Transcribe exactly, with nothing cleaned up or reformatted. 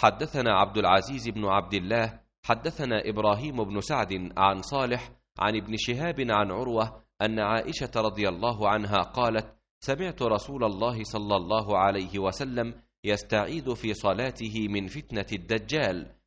حدثنا عبد العزيز بن عبد الله حدثنا إبراهيم بن سعد عن صالح عن ابن شهاب عن عروة أن عائشة رضي الله عنها قالت: سمعت رسول الله صلى الله عليه وسلم يستعيذ في صلاته من فتنة الدجال،